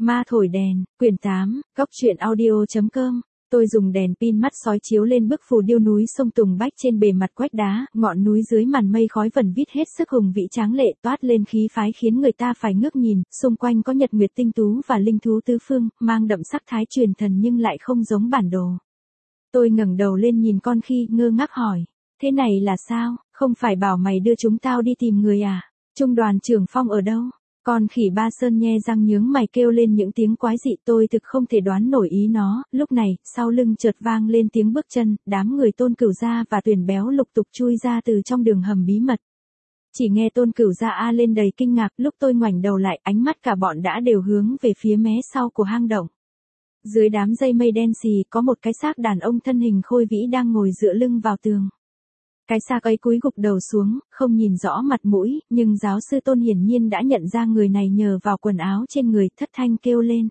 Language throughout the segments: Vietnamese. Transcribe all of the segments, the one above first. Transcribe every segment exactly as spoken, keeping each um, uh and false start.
Ma thổi đèn, quyển tám, góc truyện audio.com. Tôi dùng đèn pin mắt sói chiếu lên bức phù điêu núi sông Tùng Bách trên bề mặt quách đá, ngọn núi dưới màn mây khói vẩn vít hết sức hùng vĩ tráng lệ toát lên khí phái khiến người ta phải ngước nhìn, xung quanh có nhật nguyệt tinh tú và linh thú tứ phương, mang đậm sắc thái truyền thần nhưng lại không giống bản đồ. Tôi ngẩng đầu lên nhìn con khỉ ngơ ngác hỏi, thế này là sao, không phải bảo mày đưa chúng tao đi tìm người à, Trung đoàn trưởng Phong ở đâu? Con khỉ Ba Sơn nhe răng nhướng mày kêu lên những tiếng quái dị tôi thực không thể đoán nổi ý nó, lúc này, sau lưng chợt vang lên tiếng bước chân, đám người Tôn Cửu Gia và Tuyền Béo lục tục chui ra từ trong đường hầm bí mật. Chỉ nghe Tôn Cửu Gia a lên đầy kinh ngạc, lúc tôi ngoảnh đầu lại, ánh mắt cả bọn đã đều hướng về phía mé sau của hang động. Dưới đám dây mây đen xì có một cái xác đàn ông thân hình khôi vĩ đang ngồi dựa lưng vào tường. Cái xác ấy cúi gục đầu xuống, không nhìn rõ mặt mũi, nhưng giáo sư Tôn hiển nhiên đã nhận ra người này nhờ vào quần áo trên người, thất thanh kêu lên.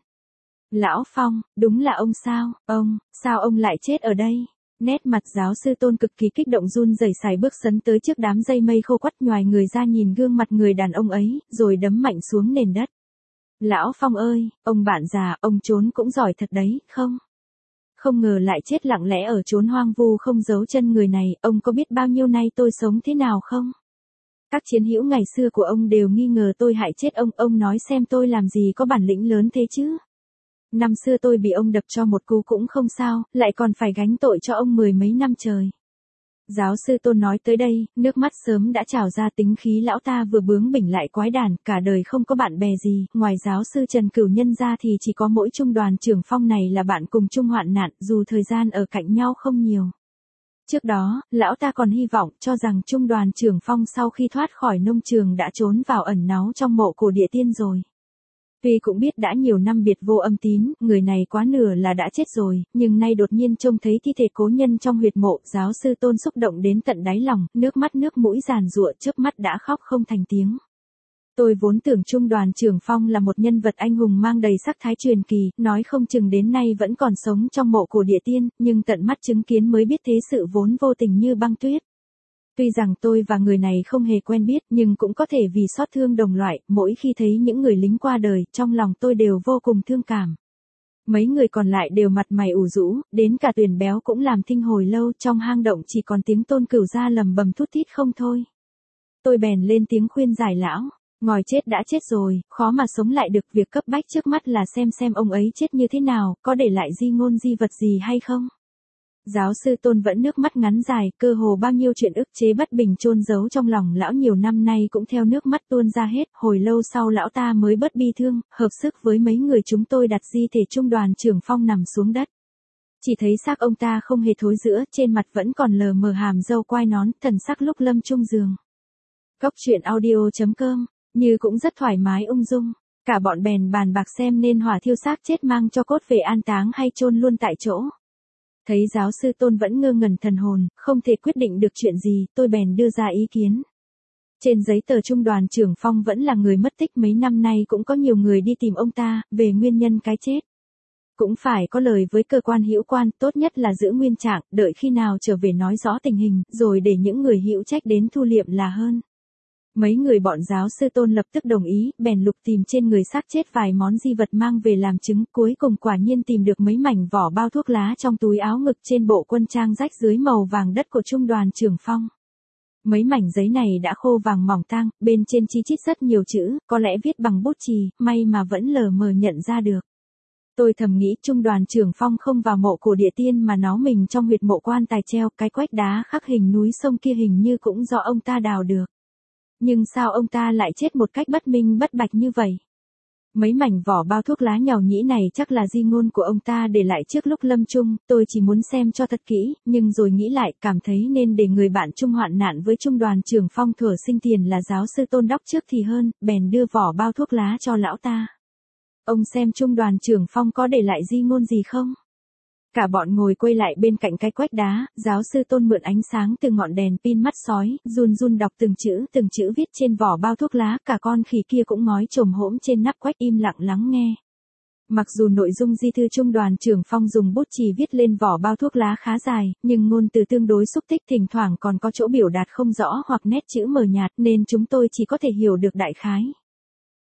Lão Phong, đúng là ông sao, ông, sao ông lại chết ở đây? Nét mặt giáo sư Tôn cực kỳ kích động run rẩy sải bước sấn tới trước đám dây mây khô quắt nhoài người ra nhìn gương mặt người đàn ông ấy, rồi đấm mạnh xuống nền đất. Lão Phong ơi, ông bạn già, ông trốn cũng giỏi thật đấy, không? Không ngờ lại chết lặng lẽ ở chốn hoang vu không giấu chân người này, ông có biết bao nhiêu nay tôi sống thế nào không? Các chiến hữu ngày xưa của ông đều nghi ngờ tôi hại chết ông, ông nói xem tôi làm gì có bản lĩnh lớn thế chứ? Năm xưa tôi bị ông đập cho một cú cũng không sao, lại còn phải gánh tội cho ông mười mấy năm trời. Giáo sư Tôn nói tới đây, nước mắt sớm đã trào ra, tính khí lão ta vừa bướng bỉnh lại quái đản, cả đời không có bạn bè gì, ngoài giáo sư Trần Cửu Nhân ra thì chỉ có mỗi Trung đoàn trưởng Phong này là bạn cùng chung hoạn nạn, dù thời gian ở cạnh nhau không nhiều. Trước đó, lão ta còn hy vọng cho rằng Trung đoàn trưởng Phong sau khi thoát khỏi nông trường đã trốn vào ẩn náu trong mộ cổ địa tiên rồi. Tuy cũng biết đã nhiều năm biệt vô âm tín, người này quá nửa là đã chết rồi, nhưng nay đột nhiên trông thấy thi thể cố nhân trong huyệt mộ, giáo sư Tôn xúc động đến tận đáy lòng, nước mắt nước mũi giàn giụa, chớp mắt đã khóc không thành tiếng. Tôi vốn tưởng Trung đoàn trưởng Phong là một nhân vật anh hùng mang đầy sắc thái truyền kỳ, nói không chừng đến nay vẫn còn sống trong mộ cổ địa tiên, nhưng tận mắt chứng kiến mới biết thế sự vốn vô tình như băng tuyết. Tuy rằng tôi và người này không hề quen biết, nhưng cũng có thể vì xót thương đồng loại, mỗi khi thấy những người lính qua đời, trong lòng tôi đều vô cùng thương cảm. Mấy người còn lại đều mặt mày ủ rũ, đến cả Tuyền Béo cũng làm thinh hồi lâu, trong hang động chỉ còn tiếng Tôn Cửu Gia lầm bầm thút thít không thôi. Tôi bèn lên tiếng khuyên giải lão, ngòi chết đã chết rồi, khó mà sống lại được, việc cấp bách trước mắt là xem xem ông ấy chết như thế nào, có để lại di ngôn di vật gì hay không. Giáo sư Tôn vẫn nước mắt ngắn dài, cơ hồ bao nhiêu chuyện ức chế bất bình chôn giấu trong lòng lão nhiều năm nay cũng theo nước mắt tuôn ra hết, hồi lâu sau lão ta mới bớt bi thương, hợp sức với mấy người chúng tôi đặt di thể Trung đoàn trưởng Phong nằm xuống đất. Chỉ thấy xác ông ta không hề thối rữa, trên mặt vẫn còn lờ mờ hàm râu quai nón, thần sắc lúc lâm chung giường. Góc truyện audio.com, như cũng rất thoải mái ung dung, cả bọn bèn bàn bạc xem nên hỏa thiêu xác chết mang cho cốt về an táng hay chôn luôn tại chỗ. Thấy giáo sư Tôn vẫn ngơ ngẩn thần hồn, không thể quyết định được chuyện gì, tôi bèn đưa ra ý kiến. Trên giấy tờ Trung đoàn trưởng Phong vẫn là người mất tích, mấy năm nay cũng có nhiều người đi tìm ông ta, về nguyên nhân cái chết. Cũng phải có lời với cơ quan hữu quan, tốt nhất là giữ nguyên trạng, đợi khi nào trở về nói rõ tình hình, rồi để những người hữu trách đến thu liệm là hơn. Mấy người bọn giáo sư Tôn lập tức đồng ý, bèn lục tìm trên người xác chết vài món di vật mang về làm chứng, cuối cùng quả nhiên tìm được mấy mảnh vỏ bao thuốc lá trong túi áo ngực trên bộ quân trang rách dưới màu vàng đất của Trung đoàn trưởng Phong. Mấy mảnh giấy này đã khô vàng mỏng tang, bên trên chi chít rất nhiều chữ, có lẽ viết bằng bút chì, may mà vẫn lờ mờ nhận ra được. Tôi thầm nghĩ Trung đoàn trưởng Phong không vào mộ cổ địa tiên mà nó mình trong huyệt mộ quan tài treo, cái quách đá khắc hình núi sông kia hình như cũng do ông ta đào được. Nhưng sao ông ta lại chết một cách bất minh bất bạch như vậy? Mấy mảnh vỏ bao thuốc lá nhàu nhĩ này chắc là di ngôn của ông ta để lại trước lúc lâm chung, tôi chỉ muốn xem cho thật kỹ, nhưng rồi nghĩ lại, cảm thấy nên để người bạn chung hoạn nạn với Trung đoàn trưởng Phong thuở sinh tiền là giáo sư Tôn đốc trước thì hơn, bèn đưa vỏ bao thuốc lá cho lão ta. Ông xem Trung đoàn trưởng Phong có để lại di ngôn gì không? Cả bọn ngồi quay lại bên cạnh cái quách đá, giáo sư Tôn mượn ánh sáng từ ngọn đèn pin mắt sói, run run đọc từng chữ, từng chữ viết trên vỏ bao thuốc lá, cả con khỉ kia cũng ngói chồm hổm trên nắp quách im lặng lắng nghe. Mặc dù nội dung di thư Trung đoàn trưởng Phong dùng bút chì viết lên vỏ bao thuốc lá khá dài, nhưng ngôn từ tương đối xúc tích, thỉnh thoảng còn có chỗ biểu đạt không rõ hoặc nét chữ mờ nhạt, nên chúng tôi chỉ có thể hiểu được đại khái.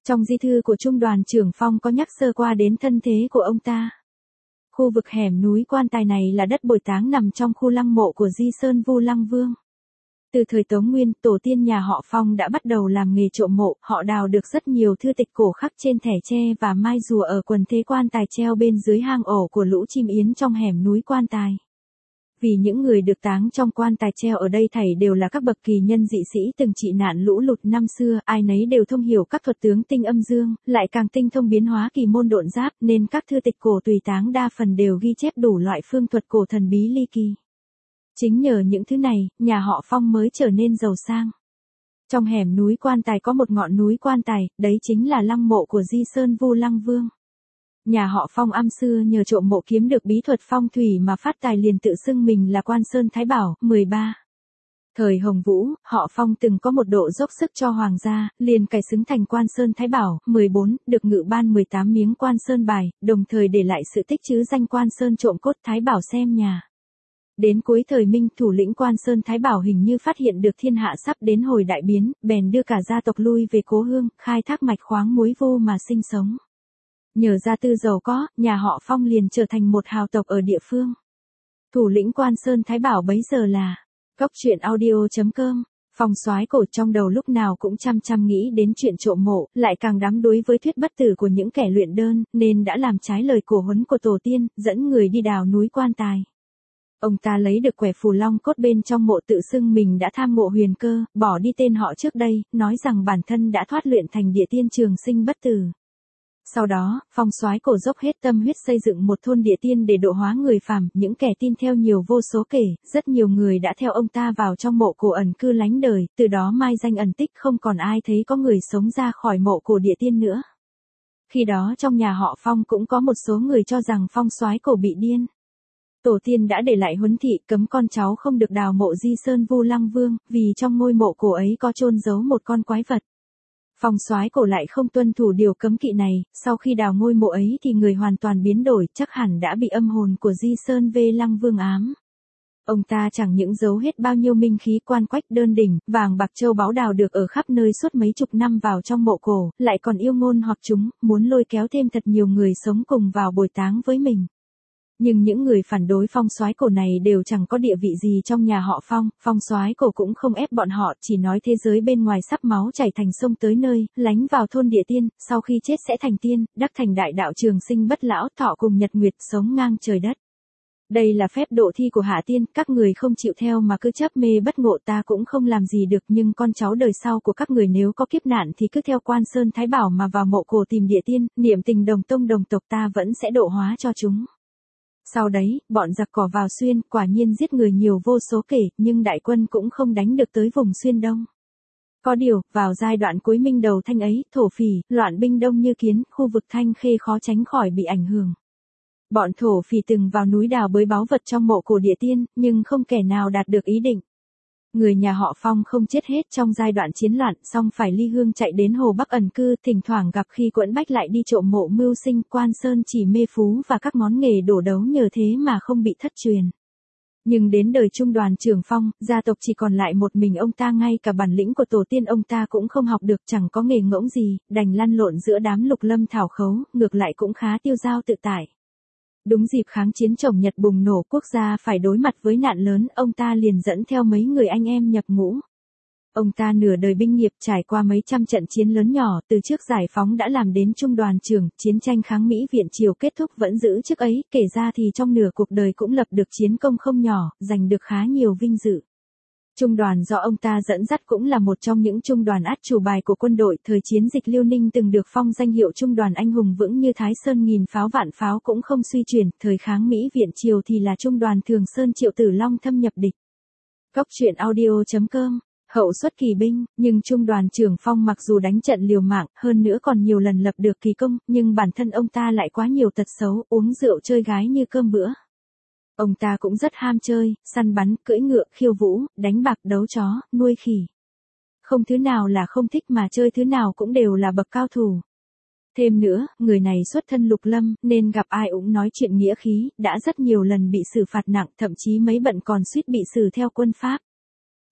Trong di thư của Trung đoàn trưởng Phong có nhắc sơ qua đến thân thế của ông ta. Khu vực hẻm núi Quan Tài này là đất bồi táng nằm trong khu lăng mộ của Di Sơn Vu Lăng Vương. Từ thời Tống Nguyên, tổ tiên nhà họ Phong đã bắt đầu làm nghề trộm mộ, họ đào được rất nhiều thư tịch cổ khắc trên thẻ tre và mai rùa ở quần thế quan tài treo bên dưới hang ổ của lũ chim yến trong hẻm núi Quan Tài. Vì những người được táng trong quan tài treo ở đây thảy đều là các bậc kỳ nhân dị sĩ từng trị nạn lũ lụt năm xưa, ai nấy đều thông hiểu các thuật tướng tinh âm dương, lại càng tinh thông biến hóa kỳ môn độn giáp, nên các thư tịch cổ tùy táng đa phần đều ghi chép đủ loại phương thuật cổ thần bí ly kỳ. Chính nhờ những thứ này, nhà họ Phong mới trở nên giàu sang. Trong hẻm núi Quan Tài có một ngọn núi Quan Tài, đấy chính là lăng mộ của Di Sơn Vu Lăng Vương. Nhà họ Phong năm xưa nhờ trộm mộ kiếm được bí thuật phong thủy mà phát tài, liền tự xưng mình là Quan Sơn Thái Bảo. mười ba. Thời Hồng Vũ, họ Phong từng có một độ dốc sức cho hoàng gia, liền cải xứng thành Quan Sơn Thái Bảo. mười bốn. Được ngự ban mười tám miếng Quan Sơn bài, đồng thời để lại sự tích chữ danh Quan Sơn trộm cốt Thái Bảo xem nhà. Đến cuối thời Minh, thủ lĩnh Quan Sơn Thái Bảo hình như phát hiện được thiên hạ sắp đến hồi đại biến, bèn đưa cả gia tộc lui về cố hương, khai thác mạch khoáng muối vô mà sinh sống. Nhờ gia tư giàu có, nhà họ Phong liền trở thành một hào tộc ở địa phương. Thủ lĩnh Quan Sơn Thái Bảo bấy giờ là Cóc Truyện Audio chấm com. Phong Soái Cổ trong đầu lúc nào cũng chăm chăm nghĩ đến chuyện trộm mộ, lại càng đắm đuối với thuyết bất tử của những kẻ luyện đơn, nên đã làm trái lời cổ huấn của tổ tiên, dẫn người đi đào núi Quan Tài. Ông ta lấy được quẻ phù long cốt bên trong mộ, tự xưng mình đã tham ngộ huyền cơ, bỏ đi tên họ trước đây, nói rằng bản thân đã thoát luyện thành địa tiên trường sinh bất tử. Sau đó, Phong Soái Cổ dốc hết tâm huyết xây dựng một thôn địa tiên để độ hóa người phàm, những kẻ tin theo nhiều vô số kể, rất nhiều người đã theo ông ta vào trong mộ cổ ẩn cư lánh đời, từ đó mai danh ẩn tích, không còn ai thấy có người sống ra khỏi mộ cổ địa tiên nữa. Khi đó trong nhà họ Phong cũng có một số người cho rằng Phong Soái Cổ bị điên. Tổ tiên đã để lại huấn thị cấm con cháu không được đào mộ Di Sơn Vu Lăng Vương, vì trong ngôi mộ cổ ấy có chôn giấu một con quái vật. Phong Soái Cổ lại không tuân thủ điều cấm kỵ này, sau khi đào ngôi mộ ấy thì người hoàn toàn biến đổi, chắc hẳn đã bị âm hồn của Di Sơn Vê Lăng Vương ám. Ông ta chẳng những giấu hết bao nhiêu minh khí quan quách đơn đỉnh, vàng bạc châu báu đào được ở khắp nơi suốt mấy chục năm vào trong mộ cổ, lại còn yêu ngôn hoặc chúng, muốn lôi kéo thêm thật nhiều người sống cùng vào bồi táng với mình. Nhưng những người phản đối Phong Soái Cổ này đều chẳng có địa vị gì trong nhà họ Phong, Phong Soái Cổ cũng không ép bọn họ, chỉ nói thế giới bên ngoài sắp máu chảy thành sông tới nơi, lánh vào thôn địa tiên, sau khi chết sẽ thành tiên, đắc thành đại đạo trường sinh bất lão, thọ cùng nhật nguyệt, sống ngang trời đất. Đây là phép độ thi của hạ tiên, các người không chịu theo mà cứ chấp mê bất ngộ ta cũng không làm gì được, nhưng con cháu đời sau của các người nếu có kiếp nạn thì cứ theo Quan Sơn Thái Bảo mà vào mộ cổ tìm địa tiên, niệm tình đồng tông đồng tộc ta vẫn sẽ độ hóa cho chúng. Sau đấy, bọn giặc cỏ vào Xuyên, quả nhiên giết người nhiều vô số kể, nhưng đại quân cũng không đánh được tới vùng Xuyên Đông. Có điều, vào giai đoạn cuối Minh đầu Thanh ấy, thổ phỉ, loạn binh đông như kiến, khu vực Thanh Khê khó tránh khỏi bị ảnh hưởng. Bọn thổ phỉ từng vào núi đào bới báu vật trong mộ cổ địa tiên, nhưng không kẻ nào đạt được ý định. Người nhà họ Phong không chết hết trong giai đoạn chiến loạn, song phải ly hương chạy đến Hồ Bắc ẩn cư, thỉnh thoảng gặp khi quẫn bách lại đi trộm mộ mưu sinh. Quan Sơn chỉ mê phú và các món nghề đổ đấu nhờ thế mà không bị thất truyền. Nhưng đến đời Trung đoàn trưởng Phong, gia tộc chỉ còn lại một mình ông ta, ngay cả bản lĩnh của tổ tiên ông ta cũng không học được, chẳng có nghề ngỗng gì, đành lăn lộn giữa đám lục lâm thảo khấu, ngược lại cũng khá tiêu dao tự tại. Đúng dịp kháng chiến Chồng Nhật bùng nổ, quốc gia phải đối mặt với nạn lớn, ông ta liền dẫn theo mấy người anh em nhập ngũ. Ông ta nửa đời binh nghiệp, trải qua mấy trăm trận chiến lớn nhỏ, từ trước giải phóng đã làm đến trung đoàn trưởng, chiến tranh kháng Mỹ Viện Triều kết thúc vẫn giữ chức ấy, kể ra thì trong nửa cuộc đời cũng lập được chiến công không nhỏ, giành được khá nhiều vinh dự. Trung đoàn do ông ta dẫn dắt cũng là một trong những trung đoàn át chủ bài của quân đội, thời chiến dịch Liêu Ninh từng được phong danh hiệu trung đoàn anh hùng vững như Thái Sơn nghìn pháo vạn pháo cũng không suy chuyển, thời kháng Mỹ Viện Triều thì là trung đoàn Thường Sơn Triệu Tử Long thâm nhập địch. Cóc Truyện Audio chấm com. Hậu xuất kỳ binh, nhưng trung đoàn trưởng Phong mặc dù đánh trận liều mạng, hơn nữa còn nhiều lần lập được kỳ công, nhưng bản thân ông ta lại quá nhiều tật xấu, uống rượu chơi gái như cơm bữa. Ông ta cũng rất ham chơi, săn bắn, cưỡi ngựa, khiêu vũ, đánh bạc, đấu chó, nuôi khỉ. Không thứ nào là không thích mà chơi thứ nào cũng đều là bậc cao thủ. Thêm nữa, người này xuất thân lục lâm, nên gặp ai cũng nói chuyện nghĩa khí, đã rất nhiều lần bị xử phạt nặng, thậm chí mấy bận còn suýt bị xử theo quân Pháp.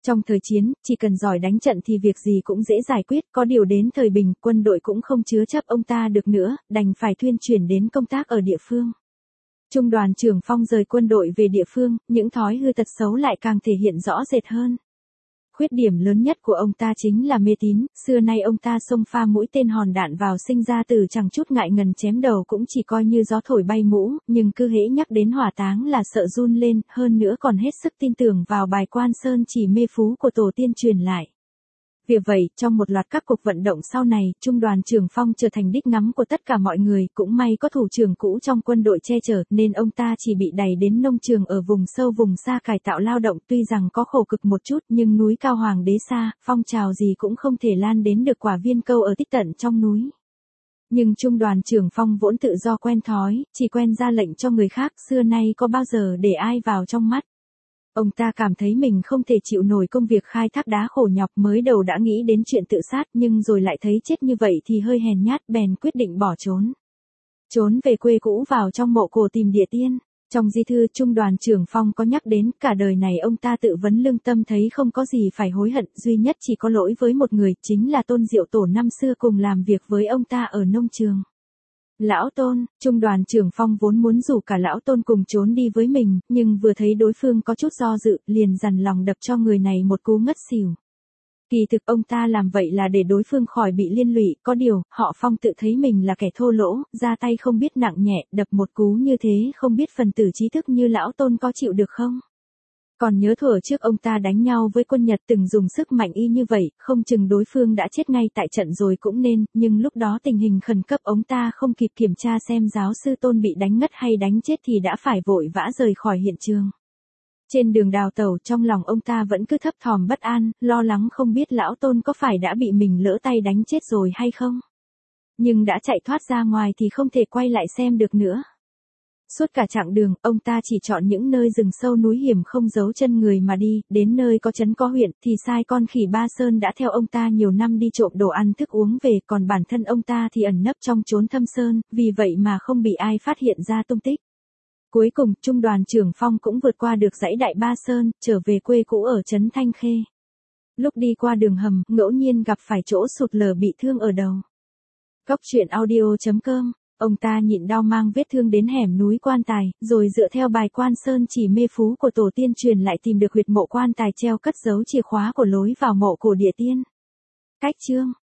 Trong thời chiến, chỉ cần giỏi đánh trận thì việc gì cũng dễ giải quyết, có điều đến thời bình, quân đội cũng không chứa chấp ông ta được nữa, đành phải thuyên chuyển đến công tác ở địa phương. Trung đoàn trưởng Phong rời quân đội về địa phương, những thói hư tật xấu lại càng thể hiện rõ rệt hơn. Khuyết điểm lớn nhất của ông ta chính là mê tín, xưa nay ông ta xông pha mũi tên hòn đạn vào sinh ra từ chẳng chút ngại ngần chém đầu cũng chỉ coi như gió thổi bay mũ, nhưng cứ hễ nhắc đến hỏa táng là sợ run lên, hơn nữa còn hết sức tin tưởng vào bài quan sơn chỉ mê phú của tổ tiên truyền lại. Vì vậy, trong một loạt các cuộc vận động sau này, Trung đoàn trưởng Phong trở thành đích ngắm của tất cả mọi người, cũng may có thủ trưởng cũ trong quân đội che chở, nên ông ta chỉ bị đày đến nông trường ở vùng sâu vùng xa cải tạo lao động, tuy rằng có khổ cực một chút nhưng núi cao hoàng đế xa, phong trào gì cũng không thể lan đến được quả viên câu ở tích tận trong núi. Nhưng Trung đoàn trưởng Phong vốn tự do quen thói, chỉ quen ra lệnh cho người khác, xưa nay có bao giờ để ai vào trong mắt. Ông ta cảm thấy mình không thể chịu nổi công việc khai thác đá khổ nhọc, mới đầu đã nghĩ đến chuyện tự sát nhưng rồi lại thấy chết như vậy thì hơi hèn nhát, bèn quyết định bỏ trốn. Trốn về quê cũ vào trong mộ cổ tìm địa tiên. Trong di thư Trung đoàn trưởng Phong có nhắc đến cả đời này ông ta tự vấn lương tâm thấy không có gì phải hối hận, duy nhất chỉ có lỗi với một người, chính là Tôn Diệu Tổ năm xưa cùng làm việc với ông ta ở nông trường. Lão Tôn, Trung đoàn trưởng Phong vốn muốn rủ cả Lão Tôn cùng trốn đi với mình, nhưng vừa thấy đối phương có chút do dự, liền dằn lòng đập cho người này một cú ngất xỉu. Kỳ thực ông ta làm vậy là để đối phương khỏi bị liên lụy, có điều, họ Phong tự thấy mình là kẻ thô lỗ, ra tay không biết nặng nhẹ, đập một cú như thế không biết phần tử trí thức như Lão Tôn có chịu được không? Còn nhớ thuở trước ông ta đánh nhau với quân Nhật từng dùng sức mạnh y như vậy, không chừng đối phương đã chết ngay tại trận rồi cũng nên, nhưng lúc đó tình hình khẩn cấp ông ta không kịp kiểm tra xem giáo sư Tôn bị đánh ngất hay đánh chết thì đã phải vội vã rời khỏi hiện trường. Trên đường đào tẩu trong lòng ông ta vẫn cứ thấp thỏm bất an, lo lắng không biết Lão Tôn có phải đã bị mình lỡ tay đánh chết rồi hay không. Nhưng đã chạy thoát ra ngoài thì không thể quay lại xem được nữa. Suốt cả chặng đường, ông ta chỉ chọn những nơi rừng sâu núi hiểm không giấu chân người mà đi, đến nơi có trấn có huyện thì sai con khỉ Ba Sơn đã theo ông ta nhiều năm đi trộm đồ ăn thức uống về, còn bản thân ông ta thì ẩn nấp trong chốn thâm sơn, vì vậy mà không bị ai phát hiện ra tung tích. Cuối cùng, Trung đoàn trưởng Phong cũng vượt qua được dãy Đại Ba Sơn, trở về quê cũ ở trấn Thanh Khê. Lúc đi qua đường hầm, ngẫu nhiên gặp phải chỗ sụt lở bị thương ở đầu. Cóc truyện audio chấm com. Ông ta nhịn đau mang vết thương đến hẻm núi Quan Tài, rồi dựa theo bài quan sơn chỉ mê phú của tổ tiên truyền lại tìm được huyệt mộ Quan Tài treo cất giấu chìa khóa của lối vào mộ cổ địa tiên. Cách chương